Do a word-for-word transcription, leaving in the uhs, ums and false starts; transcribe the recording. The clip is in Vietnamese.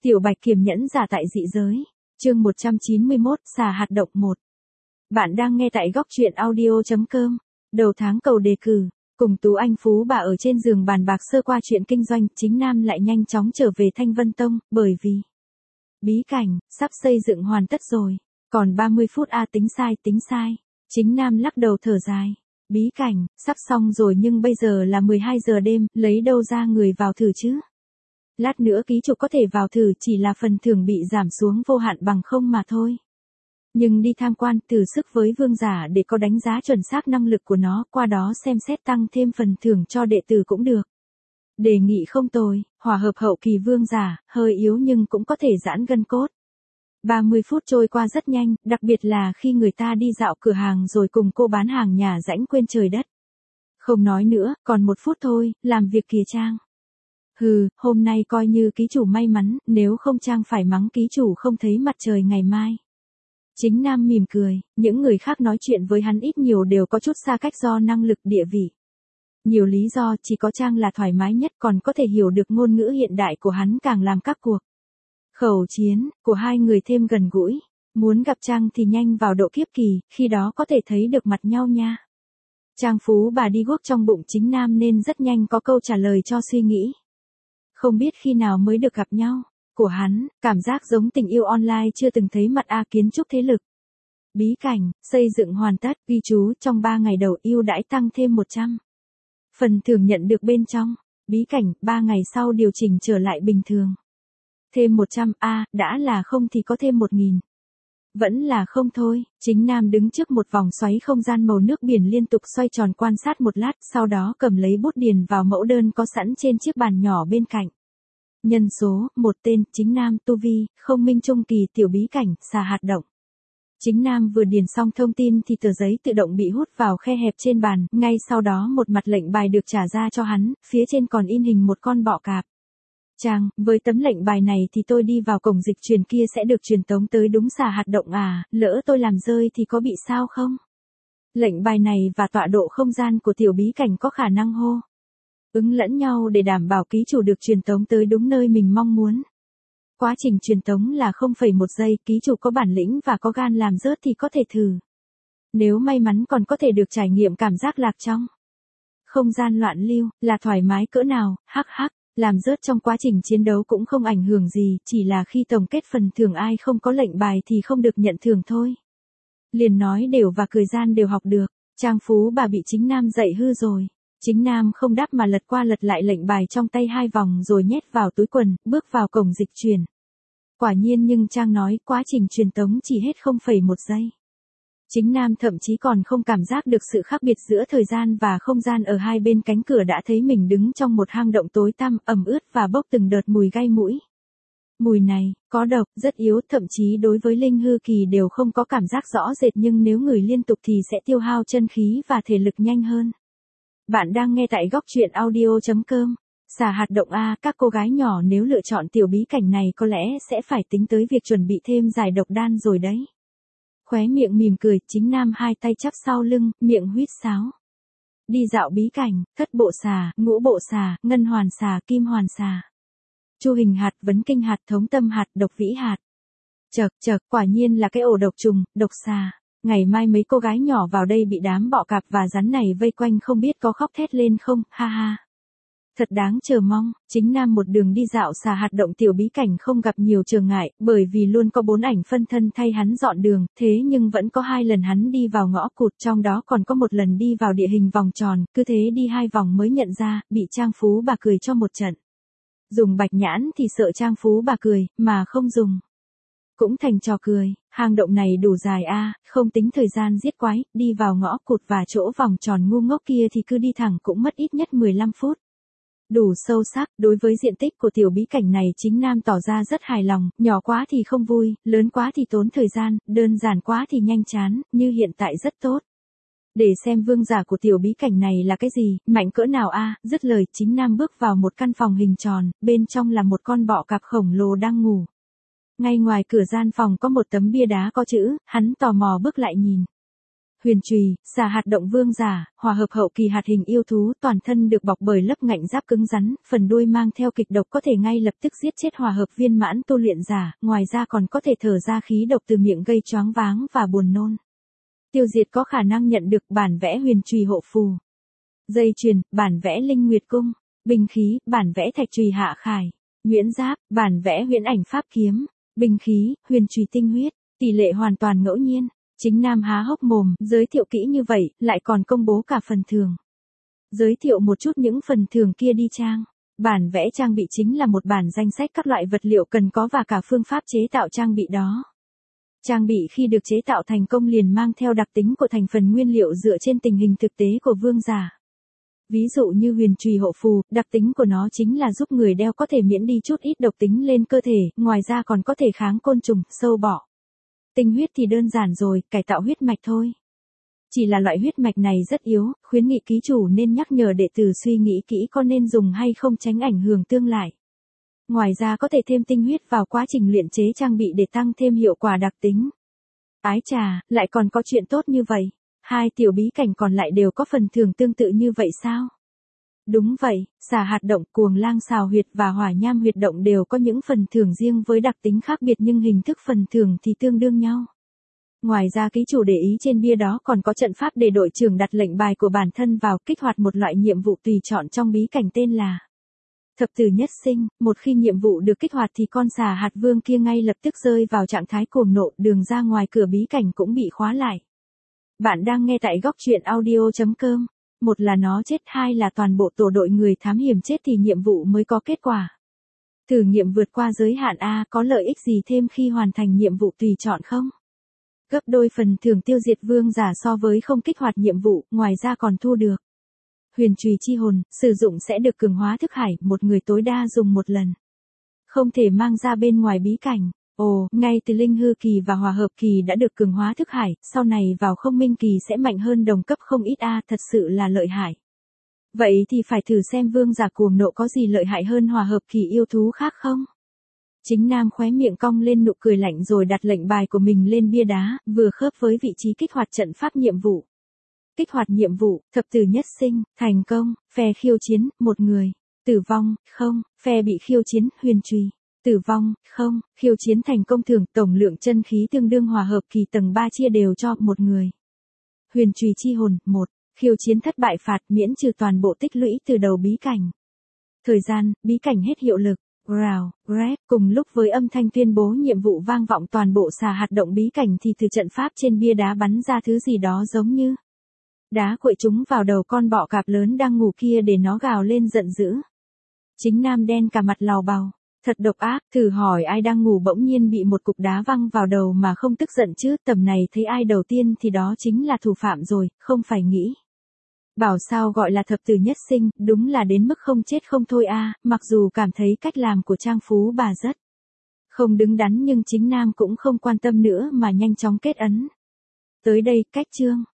Tiểu Bạch kiềm nhẫn giả tại dị giới. Chương một trăm chín mươi mốt, xà hạt độc một. Bạn đang nghe tại góc truyện audio chấm com. Đầu tháng cầu đề cử, cùng Tú Anh Phú bà ở trên giường bàn bạc sơ qua chuyện kinh doanh, Chính Nam lại nhanh chóng trở về Thanh Vân Tông, bởi vì bí cảnh sắp xây dựng hoàn tất rồi, còn ba mươi phút a tính sai, tính sai. Chính Nam lắc đầu thở dài. Bí cảnh sắp xong rồi nhưng bây giờ là mười hai giờ đêm, lấy đâu ra người vào thử chứ? Lát nữa ký chủ có thể vào thử, chỉ là phần thưởng bị giảm xuống vô hạn bằng không mà thôi. Nhưng đi tham quan thử sức với vương giả để có đánh giá chuẩn xác năng lực của nó, qua đó xem xét tăng thêm phần thưởng cho đệ tử cũng được. Đề nghị không tồi, hòa hợp hậu kỳ vương giả, hơi yếu nhưng cũng có thể giãn gân cốt. ba mươi phút trôi qua rất nhanh, đặc biệt là khi người ta đi dạo cửa hàng rồi cùng cô bán hàng nhà rãnh quên trời đất. Không nói nữa, còn một phút thôi, làm việc kìa Trang. Hừ, hôm nay coi như ký chủ may mắn, nếu không Trang phải mắng ký chủ không thấy mặt trời ngày mai. Chính Nam mỉm cười, những người khác nói chuyện với hắn ít nhiều đều có chút xa cách do năng lực địa vị. Nhiều lý do, chỉ có Trang là thoải mái nhất, còn có thể hiểu được ngôn ngữ hiện đại của hắn càng làm các cuộc khẩu chiến của hai người thêm gần gũi. Muốn gặp Trang thì nhanh vào độ kiếp kỳ, khi đó có thể thấy được mặt nhau nha. Trang Phú bà đi guốc trong bụng Chính Nam nên rất nhanh có câu trả lời cho suy nghĩ. Không biết khi nào mới được gặp nhau. Của hắn, cảm giác giống tình yêu online chưa từng thấy mặt a kiến trúc thế lực. Bí cảnh, xây dựng hoàn tất, ghi chú trong ba ngày đầu ưu đãi tăng thêm một trăm. Phần thưởng nhận được bên trong. Bí cảnh, ba ngày sau điều chỉnh trở lại bình thường. Thêm một trăm, a, đã là không thì có thêm một nghìn. Vẫn là không thôi, Chính Nam đứng trước một vòng xoáy không gian màu nước biển liên tục xoay tròn quan sát một lát, sau đó cầm lấy bút điền vào mẫu đơn có sẵn trên chiếc bàn nhỏ bên cạnh. Nhân số, một tên, Chính Nam, tu vi, không minh trung kỳ, tiểu bí cảnh, xà hạt động. Chính Nam vừa điền xong thông tin thì tờ giấy tự động bị hút vào khe hẹp trên bàn, ngay sau đó một mặt lệnh bài được trả ra cho hắn, phía trên còn in hình một con bọ cạp. Chàng, với tấm lệnh bài này thì tôi đi vào cổng dịch truyền kia sẽ được truyền tống tới đúng xà hạt động à, lỡ tôi làm rơi thì có bị sao không? Lệnh bài này và tọa độ không gian của tiểu bí cảnh có khả năng hô ứng lẫn nhau để đảm bảo ký chủ được truyền tống tới đúng nơi mình mong muốn. Quá trình truyền tống là không phẩy một giây, ký chủ có bản lĩnh và có gan làm rớt thì có thể thử. Nếu may mắn còn có thể được trải nghiệm cảm giác lạc trong không gian loạn lưu, là thoải mái cỡ nào, hắc hắc. Làm rớt trong quá trình chiến đấu cũng không ảnh hưởng gì, chỉ là khi tổng kết phần thưởng ai không có lệnh bài thì không được nhận thưởng thôi. Liền nói đều và cười gian đều học được, Trang Phú bà bị Chính Nam dạy hư rồi. Chính Nam không đáp mà lật qua lật lại lệnh bài trong tay hai vòng rồi nhét vào túi quần, bước vào cổng dịch truyền. Quả nhiên nhưng Trang nói quá trình truyền tống chỉ hết không phẩy một giây. Chính Nam thậm chí còn không cảm giác được sự khác biệt giữa thời gian và không gian ở hai bên cánh cửa đã thấy mình đứng trong một hang động tối tăm, ẩm ướt và bốc từng đợt mùi gai mũi. Mùi này, có độc, rất yếu, thậm chí đối với linh hư kỳ đều không có cảm giác rõ rệt nhưng nếu ngửi liên tục thì sẽ tiêu hao chân khí và thể lực nhanh hơn. Bạn đang nghe tại góc truyện audio chấm com. Xà hạt động A, các cô gái nhỏ nếu lựa chọn tiểu bí cảnh này có lẽ sẽ phải tính tới việc chuẩn bị thêm giải độc đan rồi đấy. Khóe miệng mỉm cười, Chính Nam hai tay chắp sau lưng, miệng huýt sáo. Đi dạo bí cảnh, thất bộ xà, ngũ bộ xà, ngân hoàn xà, kim hoàn xà. Chu hình hạt, vấn kinh hạt, thống tâm hạt, độc vĩ hạt. Chậc chậc, quả nhiên là cái ổ độc trùng, độc xà. Ngày mai mấy cô gái nhỏ vào đây bị đám bọ cạp và rắn này vây quanh không biết có khóc thét lên không, ha ha. Thật đáng chờ mong. Chính Nam một đường đi dạo xà hạt động tiểu bí cảnh không gặp nhiều trở ngại, bởi vì luôn có bốn ảnh phân thân thay hắn dọn đường, thế nhưng vẫn có hai lần hắn đi vào ngõ cụt, trong đó còn có một lần đi vào địa hình vòng tròn, cứ thế đi hai vòng mới nhận ra, bị Trang Phú bà cười cho một trận. Dùng bạch nhãn thì sợ Trang Phú bà cười, mà không dùng cũng thành trò cười. Hang động này đủ dài a, không tính thời gian giết quái, đi vào ngõ cụt và chỗ vòng tròn ngu ngốc kia thì cứ đi thẳng cũng mất ít nhất mười lăm phút. Đủ sâu sắc, đối với diện tích của tiểu bí cảnh này Chính Nam tỏ ra rất hài lòng, nhỏ quá thì không vui, lớn quá thì tốn thời gian, đơn giản quá thì nhanh chán, như hiện tại rất tốt. Để xem vương giả của tiểu bí cảnh này là cái gì, mạnh cỡ nào a, dứt lời Chính Nam bước vào một căn phòng hình tròn, bên trong là một con bọ cạp khổng lồ đang ngủ. Ngay ngoài cửa gian phòng có một tấm bia đá có chữ, hắn tò mò bước lại nhìn. Huyền trùy, xà hạt động vương giả, hòa hợp hậu kỳ hạt hình yêu thú, toàn thân được bọc bởi lớp ngạnh giáp cứng rắn, phần đuôi mang theo kịch độc có thể ngay lập tức giết chết hòa hợp viên mãn tu luyện giả, ngoài ra còn có thể thở ra khí độc từ miệng gây choáng váng và buồn nôn. Tiêu diệt có khả năng nhận được bản vẽ huyền trùy hộ phù. Dây chuyền, bản vẽ linh nguyệt cung. Binh khí, bản vẽ thạch trùy hạ khải. Nhuyễn giáp, bản vẽ huyễn ảnh pháp kiếm. Binh khí, huyền trùy tinh huyết, tỷ lệ hoàn toàn ngẫu nhiên. Chính Nam há hốc mồm, giới thiệu kỹ như vậy, lại còn công bố cả phần thưởng. Giới thiệu một chút những phần thưởng kia đi trang. Bản vẽ trang bị chính là một bản danh sách các loại vật liệu cần có và cả phương pháp chế tạo trang bị đó. Trang bị khi được chế tạo thành công liền mang theo đặc tính của thành phần nguyên liệu dựa trên tình hình thực tế của vương giả. Ví dụ như huyền trùy hộ phù, đặc tính của nó chính là giúp người đeo có thể miễn đi chút ít độc tính lên cơ thể, ngoài ra còn có thể kháng côn trùng, sâu bọ. Tinh huyết thì đơn giản rồi, cải tạo huyết mạch thôi. Chỉ là loại huyết mạch này rất yếu, khuyến nghị ký chủ nên nhắc nhở đệ tử suy nghĩ kỹ có nên dùng hay không tránh ảnh hưởng tương lại. Ngoài ra có thể thêm tinh huyết vào quá trình luyện chế trang bị để tăng thêm hiệu quả đặc tính. Ái chà, lại còn có chuyện tốt như vậy. Hai tiểu bí cảnh còn lại đều có phần thưởng tương tự như vậy sao? Đúng vậy, xà hạt động, cuồng lang xào huyệt và hỏa nham huyệt động đều có những phần thưởng riêng với đặc tính khác biệt nhưng hình thức phần thưởng thì tương đương nhau. Ngoài ra ký chủ để ý trên bia đó còn có trận pháp để đội trưởng đặt lệnh bài của bản thân vào kích hoạt một loại nhiệm vụ tùy chọn trong bí cảnh tên là Thập tử nhất sinh. Một khi nhiệm vụ được kích hoạt thì con xà hạt vương kia ngay lập tức rơi vào trạng thái cuồng nộ, đường ra ngoài cửa bí cảnh cũng bị khóa lại. Bạn đang nghe tại góc truyện audio chấm com. Một là nó chết, hai là toàn bộ tổ đội người thám hiểm chết thì nhiệm vụ mới có kết quả. Thử nghiệm vượt qua giới hạn A có lợi ích gì thêm khi hoàn thành nhiệm vụ tùy chọn không? Gấp đôi phần thưởng tiêu diệt vương giả so với không kích hoạt nhiệm vụ, ngoài ra còn thu được huyền trùy chi hồn, sử dụng sẽ được cường hóa thức hải, một người tối đa dùng một lần. Không thể mang ra bên ngoài bí cảnh. Ồ, ngay từ linh hư kỳ và hòa hợp kỳ đã được cường hóa thức hải, sau này vào không minh kỳ sẽ mạnh hơn đồng cấp không ít a, thật sự là lợi hại. Vậy thì phải thử xem vương giả cuồng nộ có gì lợi hại hơn hòa hợp kỳ yêu thú khác không? Chính Nam khóe miệng cong lên nụ cười lạnh rồi đặt lệnh bài của mình lên bia đá, vừa khớp với vị trí kích hoạt trận pháp nhiệm vụ. Kích hoạt nhiệm vụ, thập tử nhất sinh, thành công, phe khiêu chiến, một người, tử vong, không, phe bị khiêu chiến, huyền trùy. Tử vong, không, khiêu chiến thành công thưởng, tổng lượng chân khí tương đương hòa hợp kỳ tầng ba chia đều cho một người. Huyền trùy chi hồn, một, khiêu chiến thất bại phạt miễn trừ toàn bộ tích lũy từ đầu bí cảnh. Thời gian, bí cảnh hết hiệu lực. Growl, Grab, cùng lúc với âm thanh tuyên bố nhiệm vụ vang vọng toàn bộ xà hạt động bí cảnh thì từ trận pháp trên bia đá bắn ra thứ gì đó giống như đá quậy chúng vào đầu con bọ cạp lớn đang ngủ kia để nó gào lên giận dữ. Chính Nam đen cả mặt lào bào. Thật độc ác, thử hỏi ai đang ngủ bỗng nhiên bị một cục đá văng vào đầu mà không tức giận chứ, tầm này thấy ai đầu tiên thì đó chính là thủ phạm rồi, không phải nghĩ. Bảo sao gọi là thập tử nhất sinh, đúng là đến mức không chết không thôi a, mặc dù cảm thấy cách làm của Trang Phú bà rất không đứng đắn nhưng chính Nam cũng không quan tâm nữa mà nhanh chóng kết ấn. Tới đây, cách chương.